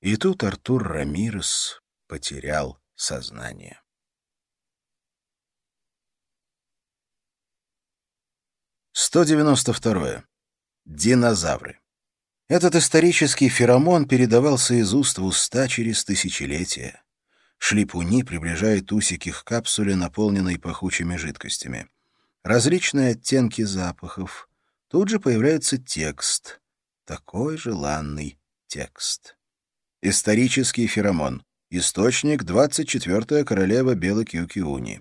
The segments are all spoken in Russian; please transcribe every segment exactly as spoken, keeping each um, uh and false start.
И тут Артур Рамирес потерял сознание. сто девяносто второе. Динозавры. Этот исторический феромон передавался из уст в уста через тысячелетия. Шлипуни приближает усики к капсуле, наполненной пахучими жидкостями. Различные оттенки запахов. Тут же появляется текст. Такой желанный текст. Исторический феромон. Источник — двадцать четвёртая королева Белокюкиуни.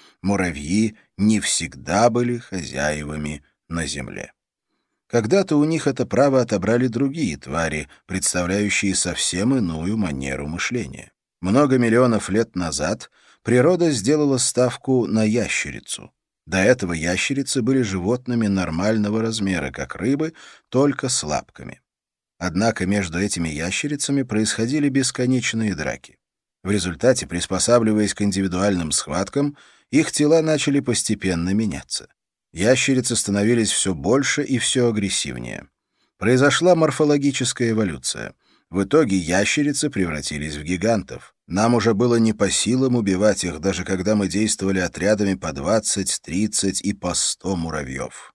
Муравьи не всегда были хозяевами на земле. Когда-то у них это право отобрали другие твари, представляющие совсем иную манеру мышления. Много миллионов лет назад природа сделала ставку на ящерицу. До этого ящерицы были животными нормального размера, как рыбы, только с лапками. Однако между этими ящерицами происходили бесконечные драки. В результате, приспосабливаясь к индивидуальным схваткам, их тела начали постепенно меняться. Ящерицы становились все больше и все агрессивнее. Произошла морфологическая эволюция. В итоге ящерицы превратились в гигантов. Нам уже было не по силам убивать их, даже когда мы действовали отрядами по двадцать, тридцать и по сто муравьев.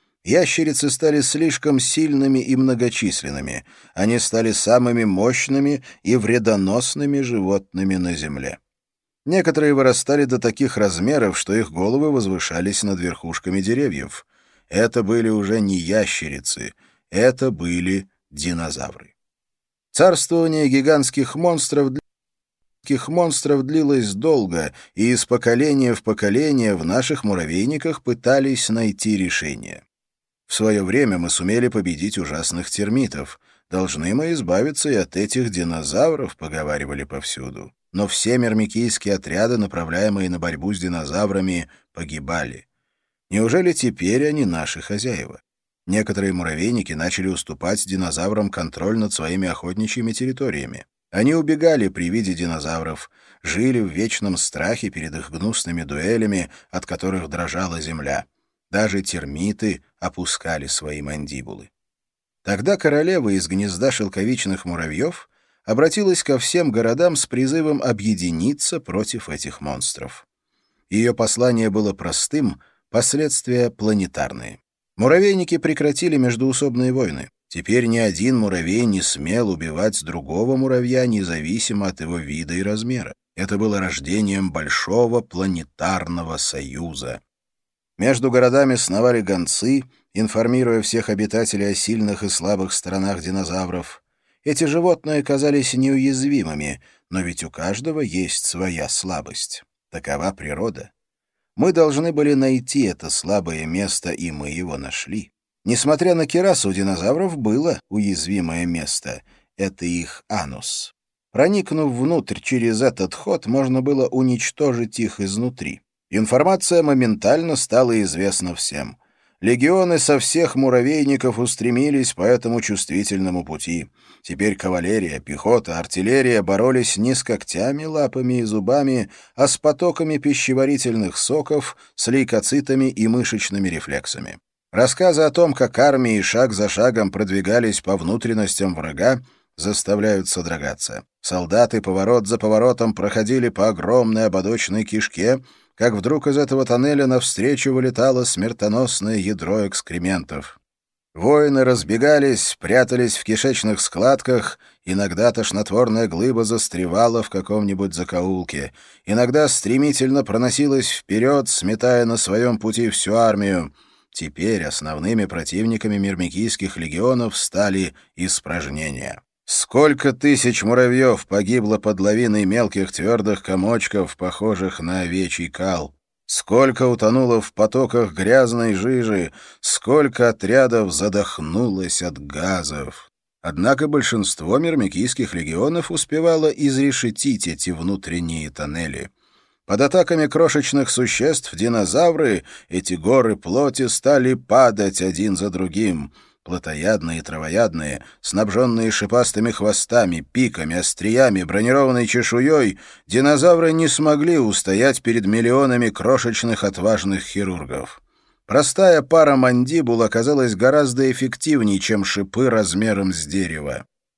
Ящерицы стали слишком сильными и многочисленными. Они стали самыми мощными и вредоносными животными на Земле. Некоторые вырастали до таких размеров, что их головы возвышались над верхушками деревьев. Это были уже не ящерицы, это были динозавры. Царствование гигантских монстров, гигантских монстров длилось долго, и из поколения в поколение в наших муравейниках пытались найти решение. В свое время мы сумели победить ужасных термитов. Должны мы избавиться и от этих динозавров, поговаривали повсюду. Но все мирмикийские отряды, направляемые на борьбу с динозаврами, погибали. Неужели теперь они наши хозяева? Некоторые муравейники начали уступать динозаврам контроль над своими охотничьими территориями. Они убегали при виде динозавров, жили в вечном страхе перед их гнусными дуэлями, от которых дрожала земля. Даже термиты опускали свои мандибулы. Тогда королева из гнезда шелковичных муравьев обратилась ко всем городам с призывом объединиться против этих монстров. Ее послание было простым, последствия планетарные. Муравейники прекратили междоусобные войны. Теперь ни один муравей не смел убивать другого муравья, независимо от его вида и размера. Это было рождением большого планетарного союза. Между городами сновали гонцы, информируя всех обитателей о сильных и слабых сторонах динозавров. Эти животные казались неуязвимыми, но ведь у каждого есть своя слабость. Такова природа. Мы должны были найти это слабое место, и мы его нашли. Несмотря на кирасу, у динозавров было уязвимое место. Это их анус. Проникнув внутрь через этот ход, можно было уничтожить их изнутри. Информация моментально стала известна всем. Легионы со всех муравейников устремились по этому чувствительному пути. Теперь кавалерия, пехота, артиллерия боролись не с когтями, лапами и зубами, а с потоками пищеварительных соков, с лейкоцитами и мышечными рефлексами. Рассказы о том, как армии шаг за шагом продвигались по внутренностям врага, заставляют содрогаться. Солдаты поворот за поворотом проходили по огромной ободочной кишке, как вдруг из этого тоннеля навстречу вылетало смертоносное ядро экскрементов. Воины разбегались, прятались в кишечных складках, иногда тошнотворная глыба застревала в каком-нибудь закоулке, иногда стремительно проносилась вперед, сметая на своем пути всю армию. Теперь основными противниками мирмикийских легионов стали испражнения. Сколько тысяч муравьев погибло под лавиной мелких твердых комочков, похожих на овечий кал? Сколько утонуло в потоках грязной жижи? Сколько отрядов задохнулось от газов? Однако большинство мирмикийских легионов успевало изрешетить эти внутренние тоннели. Под атаками крошечных существ динозавры, эти горы плоти, стали падать один за другим. Плотоядные и травоядные, снабженные шипастыми хвостами, пиками, остриями, бронированной чешуей, динозавры не смогли устоять перед миллионами крошечных отважных хирургов. Простая пара мандибул оказалась гораздо эффективнее, чем шипы размером с дерево.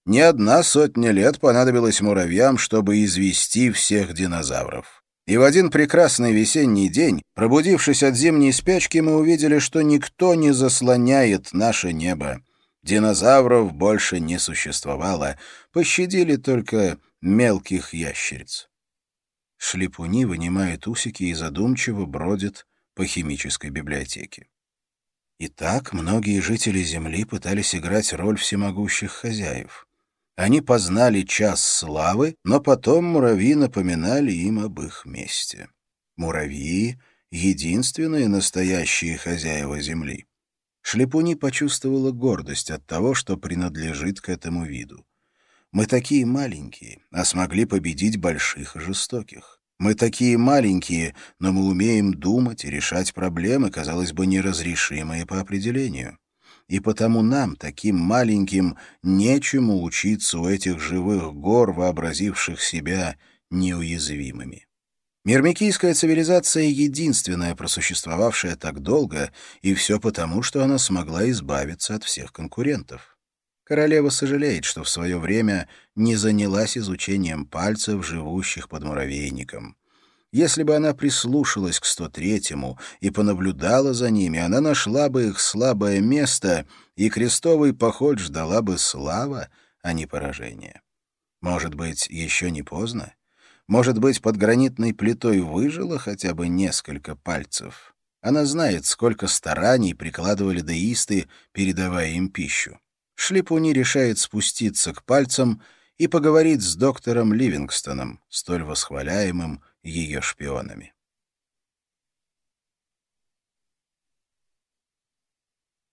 Не одна сотня лет понадобилась муравьям, чтобы извести всех динозавров. И в один прекрасный весенний день, пробудившись от зимней спячки, мы увидели, что никто не заслоняет наше небо. Динозавров больше не существовало, пощадили только мелких ящериц. Шлепуни вынимает усики и задумчиво бродит по химической библиотеке. Итак, многие жители Земли пытались играть роль всемогущих хозяев. Они познали час славы, но потом муравьи напоминали им об их месте. Муравьи — единственные настоящие хозяева Земли. Шлепуни почувствовала гордость от того, что принадлежит к этому виду. Мы такие маленькие, а смогли победить больших и жестоких. Мы такие маленькие, но мы умеем думать и решать проблемы, казалось бы, неразрешимые по определению. И потому нам, таким маленьким, нечему учиться у этих живых гор, вообразивших себя неуязвимыми. Мирмикийская цивилизация — единственная, просуществовавшая так долго, и все потому, что она смогла избавиться от всех конкурентов. Королева сожалеет, что в свое время не занялась изучением пальцев, живущих под муравейником. Если бы она прислушалась к сто третьему и понаблюдала за ними, она нашла бы их слабое место, и крестовый поход ждала бы слава, а не поражение. Может быть, еще не поздно? Может быть, под гранитной плитой выжило хотя бы несколько пальцев? Она знает, сколько стараний прикладывали деисты, передавая им пищу. Шлепуни решает спуститься к пальцам и поговорить с доктором Ливингстоном, столь восхваляемым ее шпионами.